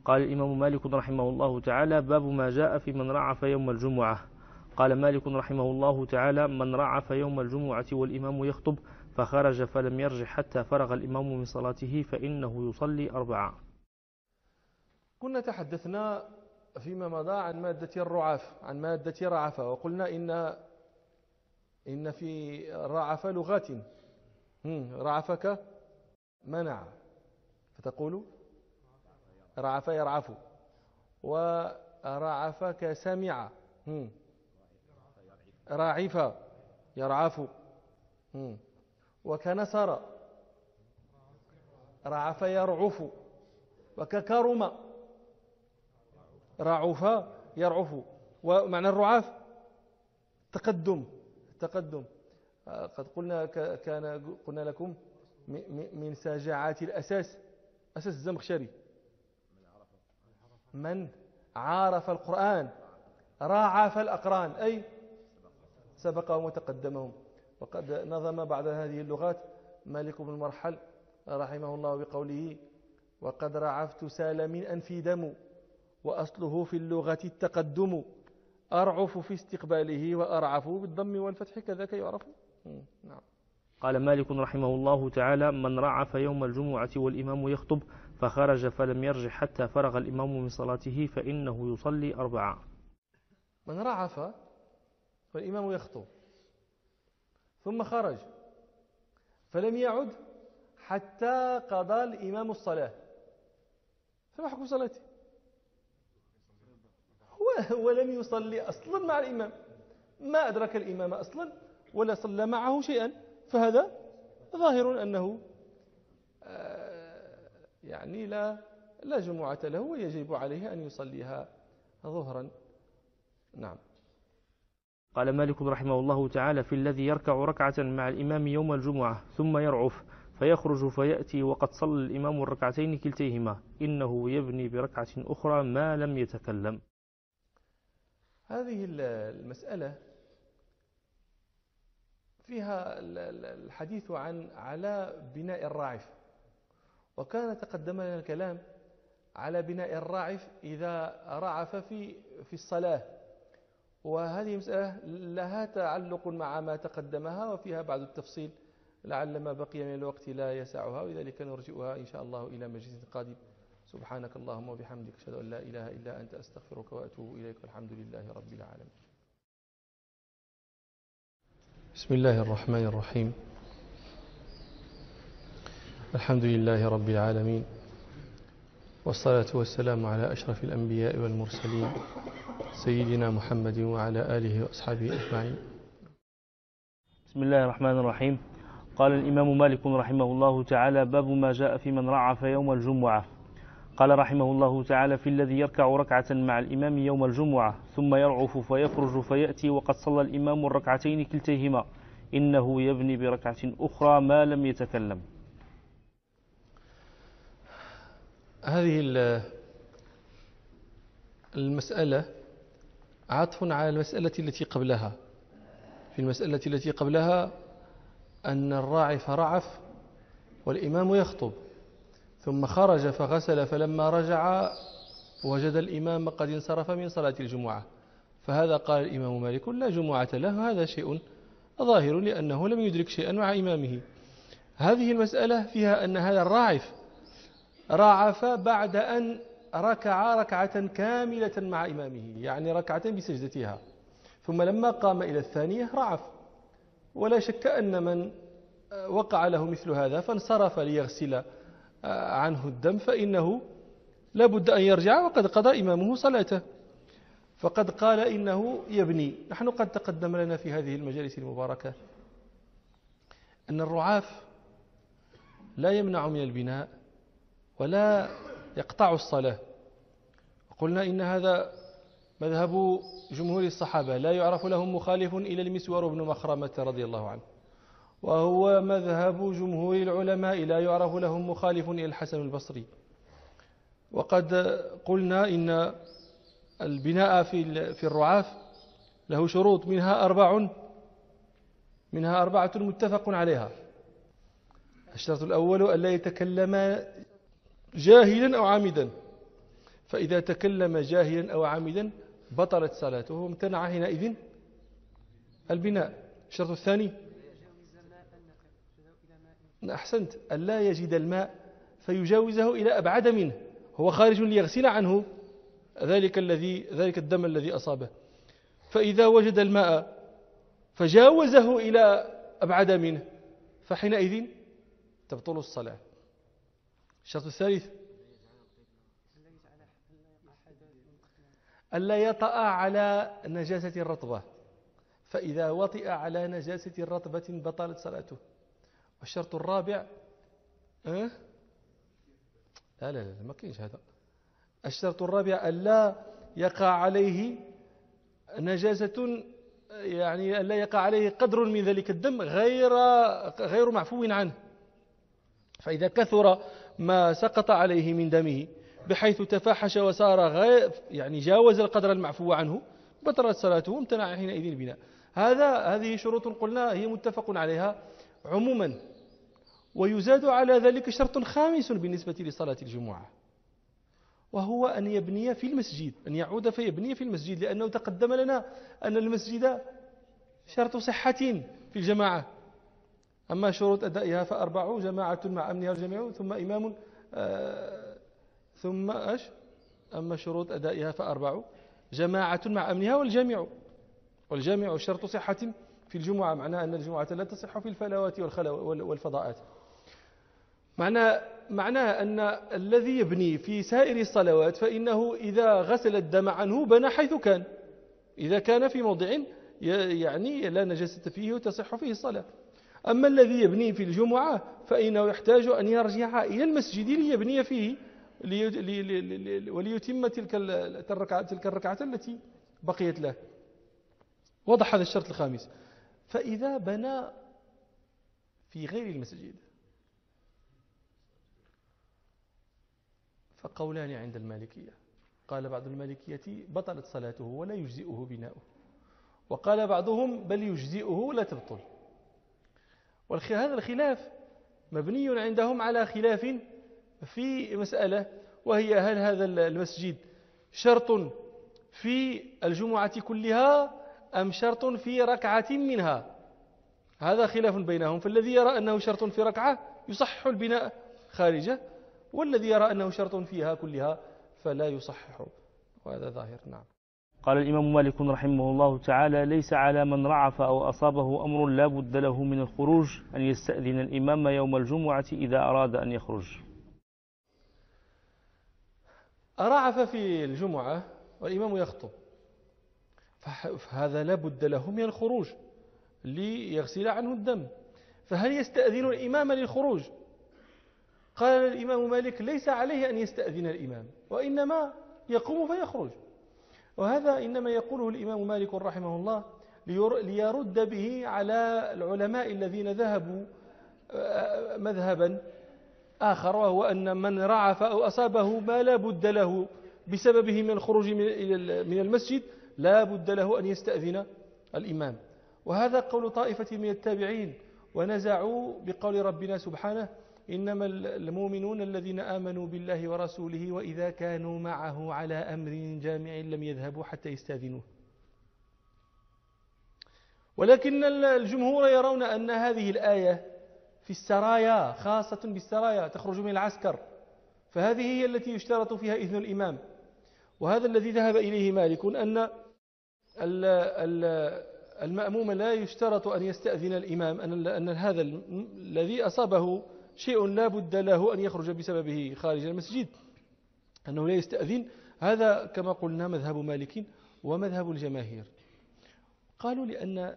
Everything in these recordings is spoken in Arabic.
قال الإمام مالك رحمه الله تعالى: باب ما جاء في من رعف يوم الجمعة. قال مالك رحمه الله تعالى: من رعف يوم الجمعة والإمام يخطب فخرج فلم يرجع حتى فرغ الإمام من صلاته فإنه يصلي 4. كنا تحدثنا فيما مضى عن مادة الرعاف، عن مادة رعف، وقلنا إن في رعف لغات. رعفك منع، فتقول رعف يرعف، ورعفك سمع، راعف يرعف، وكنسر رعف يرعف، وككرم رعف يرعف. ومعنى الرعاف تقدم. قد قلنا لكم من ساجعات الأساس، أساس الزمخشري: من عارف القرآن راعف الأقران، أي سبقهم وتقدمهم. وقد نظم بعض هذه اللغات مالك بن مرحل رحمه الله بقوله: وقد رعفت سال من أنفي دم، وأصله في اللغة التقدم، أرعف في استقباله وأرعف بالضم والفتح كذاك يعرف. نعم. قال مالك رحمه الله تعالى: من رعف يوم الجمعة والإمام يخطب فخرج فلم يرجع حتى فرغ الإمام من صلاته فإنه يصلي 4. من رعف والإمام يخطب ثم خرج فلم يعد حتى قضى الإمام الصلاة، فما حكم صلاته؟ هو لم يصلي أصلا مع الإمام، ما أدرك الإمام أصلا ولا صلى معه شيئا، فهذا ظاهر أنه يعني لا جمعة له، ويجب عليه أن يصليها ظهرا. نعم. قال مالك رحمه الله تعالى: في الذي يركع ركعة مع الإمام يوم الجمعة ثم يرعف فيخرج فيأتي وقد صلى الإمام الركعتين كلتيهما، إنه يبني بركعة أخرى ما لم يتكلم. هذه المسألة فيها الحديث على بناء الراعف، وكان تقدم لنا الكلام على بناء الراعف إذا رعف في الصلاة، وهذه مسألة لها تعلق مع ما تقدمها وفيها بعض التفصيل، لعل ما بقي من الوقت لا يسعها، ولذلك نرجئها إن شاء الله إلى مجلس قادم. سبحانك اللهم وبحمدك، أشهد أن لا إله إلا أنت، أستغفرك وأتوب إليك، والحمد لله رب العالمين. بسم الله الرحمن الرحيم. الحمد لله رب العالمين، والصلاة والسلام على أشرف الأنبياء والمرسلين سيدنا محمد وعلى آله وأصحابه أجمعين. بسم الله الرحمن الرحيم. قال الإمام مالك رحمه الله تعالى: باب ما جاء في من رعف يوم الجمعة. قال رحمه الله تعالى: في الذي يركع ركعة مع الإمام يوم الجمعة ثم يرعف فيخرج فيأتي وقد صلى الإمام الركعتين كلتيهما، إنه يبني بركعة أخرى ما لم يتكلم. هذه المسألة عطف على المسألة التي قبلها. في المسألة التي قبلها أن الراعف رعف والإمام يخطب، ثم خرج فغسل، فلما رجع وجد الإمام قد انصرف من صلاة الجمعة، فهذا قال الإمام مالك لا جمعة له، هذا شيء ظاهر لأنه لم يدرك شيئا مع إمامه. هذه المسألة فيها أن هذا الراعف رعف بعد أن ركع ركعة كاملة مع إمامه، يعني ركعة بسجدتها، ثم لما قام إلى الثانية رعف. ولا شك أن من وقع له مثل هذا فانصرف ليغسل عنه الدم فإنه لابد أن يرجع وقد قضى إمامه صلاته، فقد قال إنه يبني. نحن قد تقدم لنا في هذه المجالس المباركة أن الرعاف لا يمنع من البناء ولا يقطع الصلاة، وقلنا إن هذا مذهب جمهور الصحابة، لا يعرف لهم مخالف إلى المسور بن مخرمة رضي الله عنه، وهو مذهب جمهور العلماء، لا يعرف لهم مخالف إلى الحسن البصري. وقد قلنا إن البناء في الرعاف له شروط، منها أربعة متفق عليها. الشرط الأول ألا يتكلم جاهلا أو عامدا، فإذا تكلم جاهلا أو عامدا بطلت صلاته وامتنع حينئذ البناء. الشرط الثاني أحسنت، ألا يجد الماء فيجاوزه إلى أبعد منه، هو خارج ليغسل عنه ذلك الدم الذي أصابه، فإذا وجد الماء فجاوزه إلى أبعد منه فحينئذ تبطل الصلاة. الشرط الثالث ألا يطأ على نجاسة الرطبة، فإذا وطئ على نجاسة الرطبة بطلت صلاته. والشرط الرابع لا ما كاينش هذا. الشرط الرابع ألا يقع عليه نجاسة، يعني ألا يقع عليه قدر من ذلك الدم غير معفو عنه، فإذا كثر ما سقط عليه من دمه بحيث تفاحش وصار يعني جاوز القدر المعفو عنه بطلت صلاته وامتنع حينئذ البناء. هذه شروط قلنا هي متفق عليها عموما. ويزاد على ذلك شرط خامس بالنسبة لصلاة الجمعة، وهو أن يبني في المسجد، أن يعود فيبني في المسجد، لأنه تقدم لنا أن المسجد شرط صحة في الجماعة. أما شروط أدائها فأربع: جماعة مع أمنها والجميع، ثم إمام، ثم أما شروط أدائها فأربع: جماعة مع أمنها والجامع شرط صحة في الجمعة، معناه أن الجمعة لا تصح في الفلوات والفضاءات. معناه أن الذي يبني في سائر الصلوات فإنه إذا غسل الدم عنه بنى حيث كان، إذا كان في موضع يعني لا نجاسة فيه وتصح فيه الصلاة. أما الذي يبني في الجمعة فإنه يحتاج أن يرجع إلى المسجد ليبني فيه وليتم تلك الركعة التي بقيت له. وضح هذا الشرط الخامس. فإذا بنى في غير المسجد فقولان عند المالكية: قال بعض المالكية بطلت صلاته ولا يجزئه بناؤه، وقال بعضهم بل يجزئه لا تبطل. وهذا الخلاف مبني عندهم على خلاف في مسألة، وهي: هل هذا المسجد شرط في الجمعة كلها أم شرط في ركعة منها؟ هذا خلاف بينهم، فالذي يرى أنه شرط في ركعة يصحح البناء خارجه، والذي يرى أنه شرط فيها كلها فلا يصحح، وهذا ظاهر. نعم. قال الإمام مالك رحمه الله تعالى: ليس على من رعف أو أصابه أمر لا بد له من الخروج أن يستأذن الإمام يوم الجمعة إذا أراد أن يخرج. رعف في الجمعة والإمام يخطب، فهذا لا بد له من الخروج ليغسل عنه الدم، فهل يستأذن الإمام للخروج؟ قال الإمام مالك: ليس عليه أن يستأذن الإمام، وإنما يقوم فيخرج. وهذا إنما يقوله الإمام مالك رحمه الله ليرد به على العلماء الذين ذهبوا مذهبا آخر، وهو أن من رعف أو أصابه ما لا بد له بسببه من الخروج من المسجد لا بد له أن يستأذن الإمام. وهذا قول طائفة من التابعين، ونزعوا بقول ربنا سبحانه: إنما المؤمنون الذين آمنوا بالله ورسوله وإذا كانوا معه على أمر جامع لم يذهبوا حتى يستأذنوه. ولكن الجمهور يرون أن هذه الآية في السرايا، خاصة بالسرايا تخرج من العسكر، فهذه هي التي يشترط فيها إذن الإمام. وهذا الذي ذهب إليه مالك أن المأموم لا يشترط أن يستأذن الإمام، أن هذا الذي أصابه شيء لا بد له أن يخرج بسببه خارج المسجد أنه لا يستأذن. هذا كما قلنا مذهب مالك ومذهب الجماهير. قالوا لأن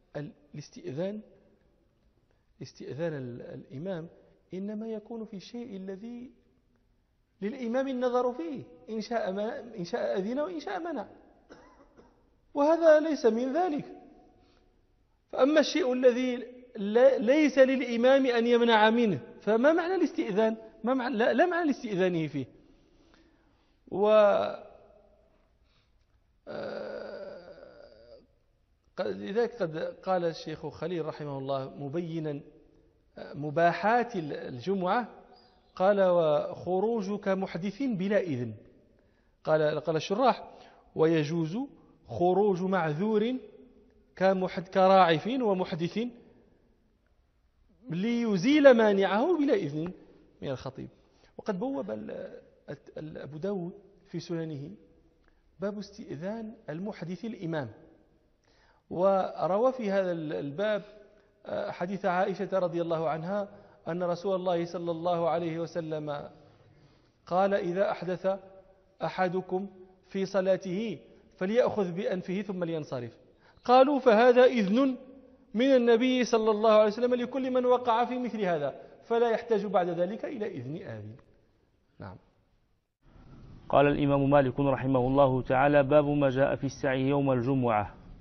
استئذان الإمام إنما يكون في الشيء الذي للإمام النظر فيه، إن شاء أذن وإن شاء منع، وهذا ليس من ذلك. فأما الشيء الذي ليس للإمام أن يمنع منه فما معنى الاستئذان؟ لا معنى لاستئذانه فيه. لذلك قد قال الشيخ خليل رحمه الله مبينا مباحات الجمعة، قال: وخروجك محدث بلا إذن. قال الشراح: ويجوز خروج معذور كراعف ومحدث ليزيل مانعه بلا إذن من الخطيب. وقد بوب أبو داود في سننه باب استئذان المحدث الإمام، وروى في هذا الباب حديث عائشة رضي الله عنها أن رسول الله صلى الله عليه وسلم قال: إذا أحدث أحدكم في صلاته فليأخذ بأنفه ثم لينصرف. قالوا: فهذا إذن من النبي صلى الله عليه وسلم لكل من وقع في مثل هذا، فلا يحتاج بعد ذلك إلى إذن آذن. نعم. قال الإمام مالك رحمه الله تعالى: باب ما جاء في السعي يوم الجمعة.